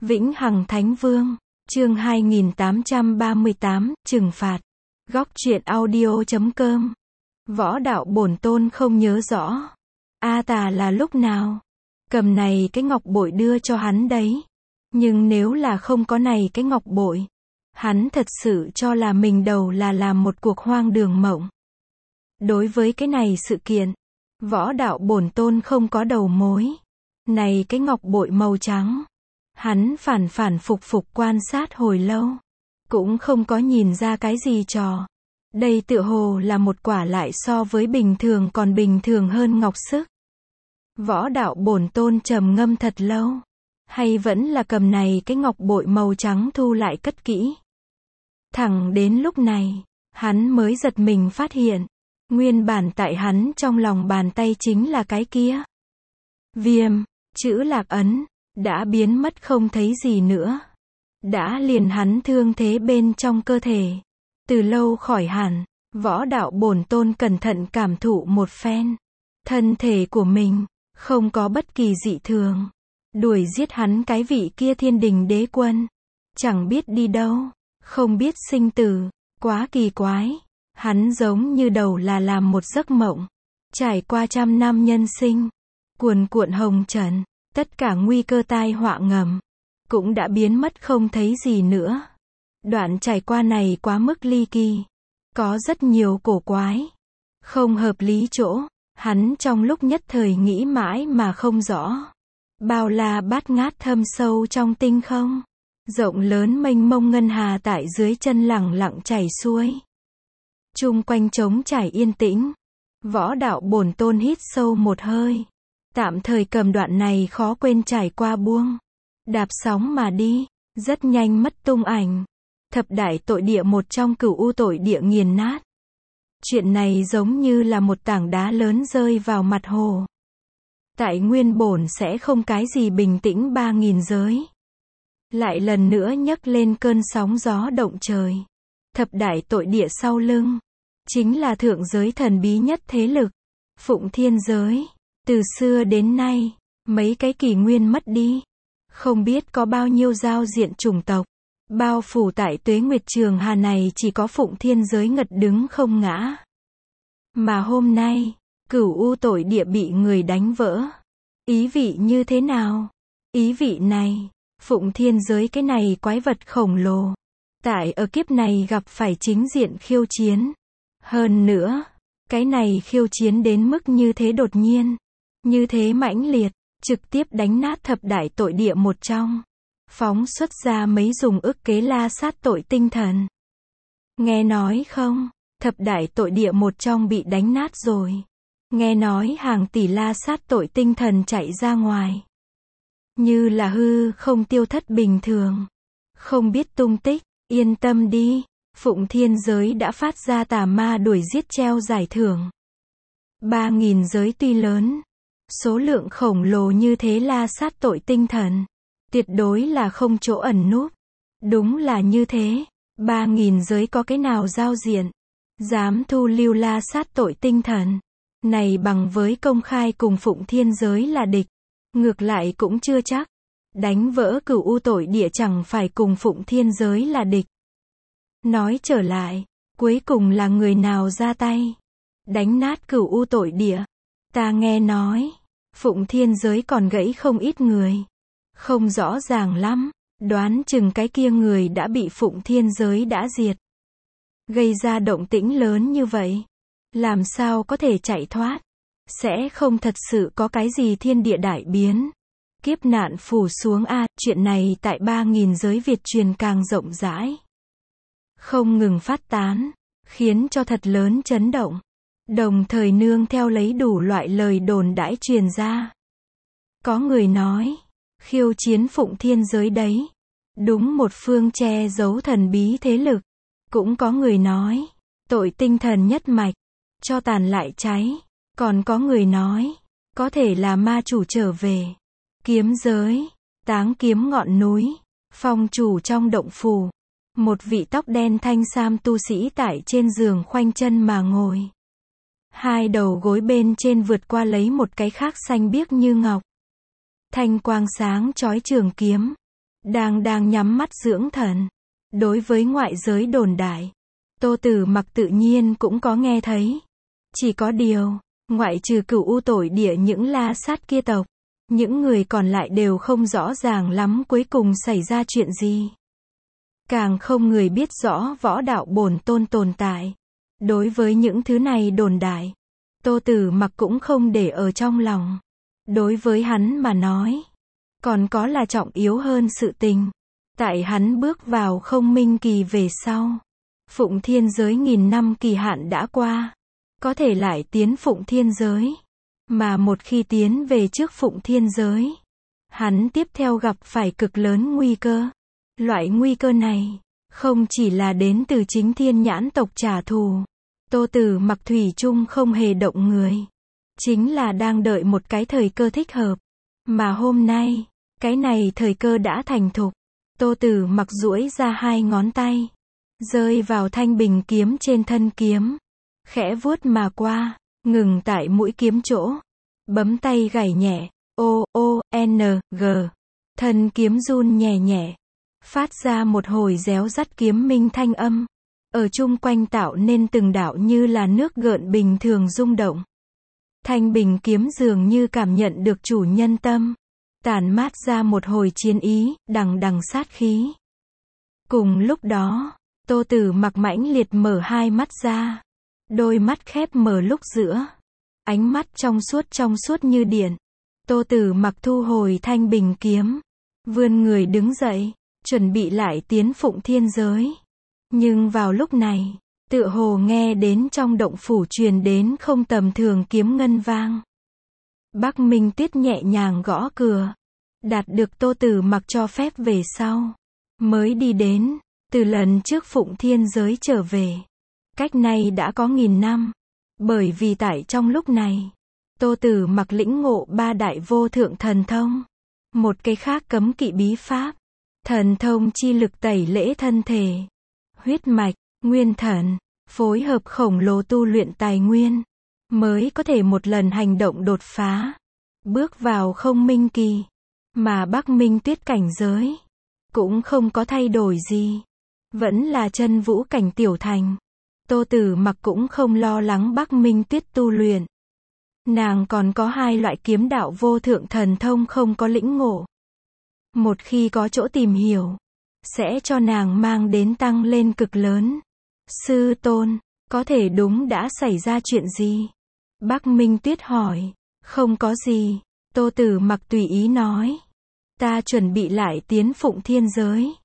Vĩnh Hằng Thánh Vương, chương 2838, trừng phạt. Góc truyện audio.com. Võ đạo bổn tôn không nhớ rõ. A Tà là lúc nào? Cầm này cái ngọc bội đưa cho hắn đấy. Nhưng nếu là không có này cái ngọc bội, hắn thật sự cho là mình đầu là làm một cuộc hoang đường mộng. Đối với cái này sự kiện, võ đạo bổn tôn không có đầu mối. Này cái ngọc bội màu trắng, hắn phản phục quan sát hồi lâu, cũng không có nhìn ra cái gì trò. Đây tựa hồ là một quả lại so với bình thường còn bình thường hơn ngọc sức. Võ đạo bổn tôn trầm ngâm thật lâu, hay vẫn là cầm này cái ngọc bội màu trắng thu lại cất kỹ. Thẳng đến lúc này, hắn mới giật mình phát hiện, nguyên bản tại hắn trong lòng bàn tay chính là cái kia. Viêm, chữ lạc ấn, đã biến mất không thấy gì nữa. Đã liền hắn thương thế bên trong cơ thể. Từ lâu khỏi hẳn, võ đạo bổn tôn cẩn thận cảm thụ một phen. Thân thể của mình, không có bất kỳ dị thường. Đuổi giết hắn cái vị kia thiên đình đế quân. Chẳng biết đi đâu, không biết sinh tử, quá kỳ quái. Hắn giống như đầu là làm một giấc mộng. Trải qua trăm năm nhân sinh, cuồn cuộn hồng trần, tất cả nguy cơ tai họa ngầm, cũng đã biến mất không thấy gì nữa. Đoạn trải qua này quá mức ly kỳ, có rất nhiều cổ quái, không hợp lý chỗ, hắn trong lúc nhất thời nghĩ mãi mà không rõ. Bao la bát ngát thâm sâu trong tinh không, rộng lớn mênh mông ngân hà tại dưới chân lẳng lặng chảy xuôi. Chung quanh trống trải yên tĩnh, võ đạo bổn tôn hít sâu một hơi. Tạm thời cầm đoạn này khó quên trải qua buông. Đạp sóng mà đi, rất nhanh mất tung ảnh. Thập đại tội địa một trong cửu u tội địa nghiền nát. Chuyện này giống như là một tảng đá lớn rơi vào mặt hồ. Tại nguyên bổn sẽ không cái gì bình tĩnh 3000 giới. Lại lần nữa nhấc lên cơn sóng gió động trời. Thập đại tội địa sau lưng, chính là thượng giới thần bí nhất thế lực, Phụng Thiên giới. Từ xưa đến nay, mấy cái kỷ nguyên mất đi, không biết có bao nhiêu giao diện chủng tộc, bao phủ tại tuế nguyệt trường hà này chỉ có Phụng Thiên giới ngật đứng không ngã. Mà hôm nay, cửu u tội địa bị người đánh vỡ. Ý vị như thế nào? Ý vị này, Phụng Thiên giới cái này quái vật khổng lồ, tại ở kiếp này gặp phải chính diện khiêu chiến. Hơn nữa, cái này khiêu chiến đến mức như thế đột nhiên, như thế mãnh liệt, trực tiếp đánh nát thập đại tội địa một trong. Phóng xuất ra mấy dùng ức kế la sát tội tinh thần. Nghe nói không, thập đại tội địa một trong bị đánh nát rồi. Nghe nói hàng tỷ la sát tội tinh thần chạy ra ngoài. Như là hư không tiêu thất bình thường. Không biết tung tích, yên tâm đi. Phụng Thiên giới đã phát ra tà ma đuổi giết treo giải thưởng. 3000 giới tuy lớn, số lượng khổng lồ như thế la sát tội tinh thần, tuyệt đối là không chỗ ẩn núp. Đúng là như thế, 3000 giới có cái nào giao diện, dám thu lưu la sát tội tinh thần, này bằng với công khai cùng Phụng Thiên giới là địch. Ngược lại cũng chưa chắc, đánh vỡ cửu u tội địa chẳng phải cùng Phụng Thiên giới là địch. Nói trở lại, cuối cùng là người nào ra tay đánh nát cửu u tội địa? Ta nghe nói, Phụng Thiên giới còn gãy không ít người. Không rõ ràng lắm, đoán chừng cái kia người đã bị Phụng Thiên giới đã diệt. Gây ra động tĩnh lớn như vậy, làm sao có thể chạy thoát? Sẽ không thật sự có cái gì thiên địa đại biến, kiếp nạn phủ xuống a. Chuyện này tại 3000 giới Việt truyền càng rộng rãi, không ngừng phát tán, khiến cho thật lớn chấn động. Đồng thời nương theo lấy đủ loại lời đồn đãi truyền ra. Có người nói, khiêu chiến Phụng Thiên giới đấy, đúng một phương che giấu thần bí thế lực. Cũng có người nói, tội tinh thần nhất mạch, cho tàn lại cháy. Còn có người nói, có thể là ma chủ trở về. Kiếm giới, táng kiếm ngọn núi, phong chủ trong động phủ. Một vị tóc đen thanh sam tu sĩ tại trên giường khoanh chân mà ngồi. Hai đầu gối bên trên vượt qua lấy một cái khác xanh biếc như ngọc. Thanh quang sáng chói trường kiếm. đang nhắm mắt dưỡng thần. Đối với ngoại giới đồn đại, Tô Tử Mặc tự nhiên cũng có nghe thấy. Chỉ có điều, ngoại trừ Cửu U Tội Địa những La Sát kia tộc, những người còn lại đều không rõ ràng lắm cuối cùng xảy ra chuyện gì. Càng không người biết rõ võ đạo bổn tôn tồn tại. Đối với những thứ này đồn đại, Tô Tử Mặc cũng không để ở trong lòng. Đối với hắn mà nói, còn có là trọng yếu hơn sự tình. Tại hắn bước vào không minh kỳ về sau, Phụng Thiên giới 1000 năm kỳ hạn đã qua, có thể lại tiến Phụng Thiên giới. Mà một khi tiến về trước Phụng Thiên giới, hắn tiếp theo gặp phải cực lớn nguy cơ. Loại nguy cơ này, không chỉ là đến từ chính Thiên Nhãn tộc trả thù. Tô Tử Mặc thủy chung không hề động người. Chính là đang đợi một cái thời cơ thích hợp. Mà hôm nay, cái này thời cơ đã thành thục. Tô Tử Mặc duỗi ra 2 ngón tay, rơi vào thanh bình kiếm trên thân kiếm, khẽ vuốt mà qua, ngừng tại mũi kiếm chỗ, bấm tay gảy nhẹ, O-O-N-G. Thân kiếm run nhẹ nhẹ, phát ra một hồi réo rắt kiếm minh thanh âm, ở chung quanh tạo nên từng đạo như là nước gợn bình thường rung động. Thanh bình kiếm dường như cảm nhận được chủ nhân tâm, tản mát ra một hồi chiến ý, đằng đằng sát khí. Cùng lúc đó, Tô Tử Mặc mãnh liệt mở 2 mắt ra, đôi mắt khép mở lúc giữa, ánh mắt trong suốt như điện. Tô Tử Mặc thu hồi thanh bình kiếm, vươn người đứng dậy, chuẩn bị lại tiến Phụng Thiên giới. Nhưng vào lúc này, tựa hồ nghe đến trong động phủ truyền đến không tầm thường kiếm ngân vang. Bắc Minh Tuyết nhẹ nhàng gõ cửa, đạt được Tô Tử Mặc cho phép về sau, mới đi đến. Từ lần trước Phụng Thiên giới trở về, cách này đã có 1000 năm. Bởi vì tại trong lúc này, Tô Tử Mặc lĩnh ngộ 3 đại vô thượng thần thông, một cái khác cấm kỵ bí pháp, thần thông chi lực tẩy lễ thân thể, huyết mạch, nguyên thần, phối hợp khổng lồ tu luyện tài nguyên, mới có thể một lần hành động đột phá, bước vào không minh kỳ. Mà Bắc Minh Tuyết cảnh giới cũng không có thay đổi gì, vẫn là chân vũ cảnh tiểu thành. Tô Tử Mặc cũng không lo lắng Bắc Minh Tuyết tu luyện. Nàng còn có 2 loại kiếm đạo vô thượng thần thông không có lĩnh ngộ. Một khi có chỗ tìm hiểu, sẽ cho nàng mang đến tăng lên cực lớn. Sư tôn, có thể đúng đã xảy ra chuyện gì? Bắc Minh Tuyết hỏi. Không có gì, Tô Tử Mặc tùy ý nói. Ta chuẩn bị lại tiến Phụng Thiên giới.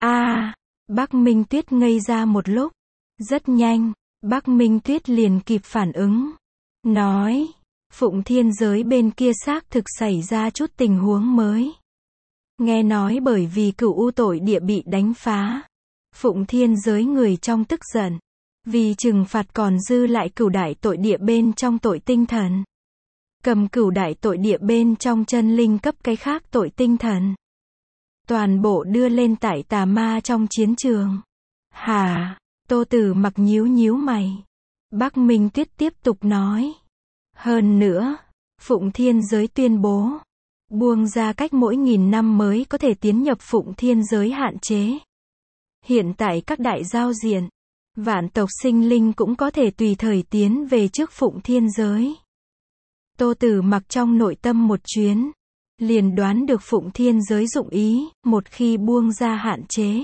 Bắc Minh Tuyết ngây ra một lúc. Rất nhanh, Bắc Minh Tuyết liền kịp phản ứng. Nói, Phụng Thiên giới bên kia xác thực xảy ra chút tình huống mới. Nghe nói bởi vì Cửu U Tội Địa bị đánh phá, Phụng Thiên giới người trong tức giận, vì trừng phạt còn dư lại Cửu Đại Tội Địa bên trong tội tinh thần. Cầm Cửu Đại Tội Địa bên trong chân linh cấp cái khác tội tinh thần, toàn bộ đưa lên tại tà ma trong chiến trường. Hả? Tô Tử Mặc nhíu mày. Bắc Minh Tuyết tiếp tục nói. Hơn nữa, Phụng Thiên giới tuyên bố, buông ra cách mỗi 1000 năm mới có thể tiến nhập Phụng Thiên giới hạn chế. Hiện tại các đại giao diện, vạn tộc sinh linh cũng có thể tùy thời tiến về trước Phụng Thiên giới. Tô Tử Mặc trong nội tâm một chuyến, liền đoán được Phụng Thiên giới dụng ý, một khi buông ra hạn chế.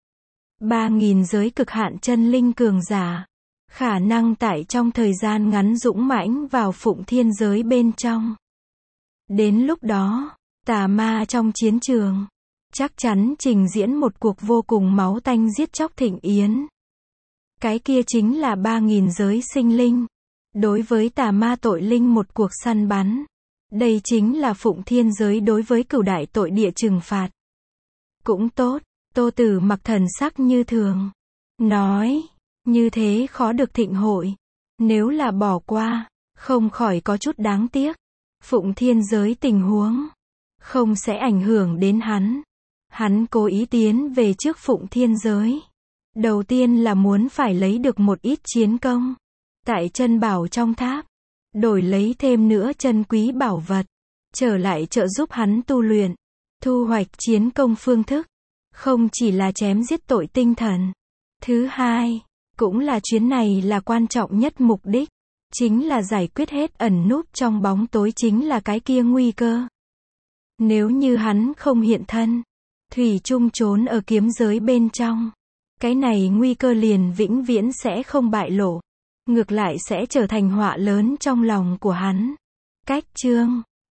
3000 giới cực hạn chân linh cường giả, khả năng tại trong thời gian ngắn dũng mãnh vào Phụng Thiên giới bên trong. Đến lúc đó, tà ma trong chiến trường, chắc chắn trình diễn một cuộc vô cùng máu tanh giết chóc thịnh yến. Cái kia chính là 3000 giới sinh linh. Đối với tà ma tội linh một cuộc săn bắn. Đây chính là Phụng Thiên giới đối với Cửu Đại Tội Địa trừng phạt. Cũng tốt, Tô Tử Mặc thần sắc như thường. Nói, như thế khó được thịnh hội. Nếu là bỏ qua, không khỏi có chút đáng tiếc. Phụng Thiên giới tình huống, không sẽ ảnh hưởng đến hắn. Hắn cố ý tiến về trước Phụng Thiên giới. Đầu tiên là muốn phải lấy được một ít chiến công. Tại chân bảo trong tháp, đổi lấy thêm nữa chân quý bảo vật, trở lại trợ giúp hắn tu luyện. Thu hoạch chiến công phương thức, không chỉ là chém giết tội tinh thần. Thứ hai, cũng là chuyến này là quan trọng nhất mục đích, chính là giải quyết hết ẩn núp trong bóng tối chính là cái kia nguy cơ. Nếu như hắn không hiện thân, thủy chung trốn ở kiếm giới bên trong, cái này nguy cơ liền vĩnh viễn sẽ không bại lộ, ngược lại sẽ trở thành họa lớn trong lòng của hắn. Cách chương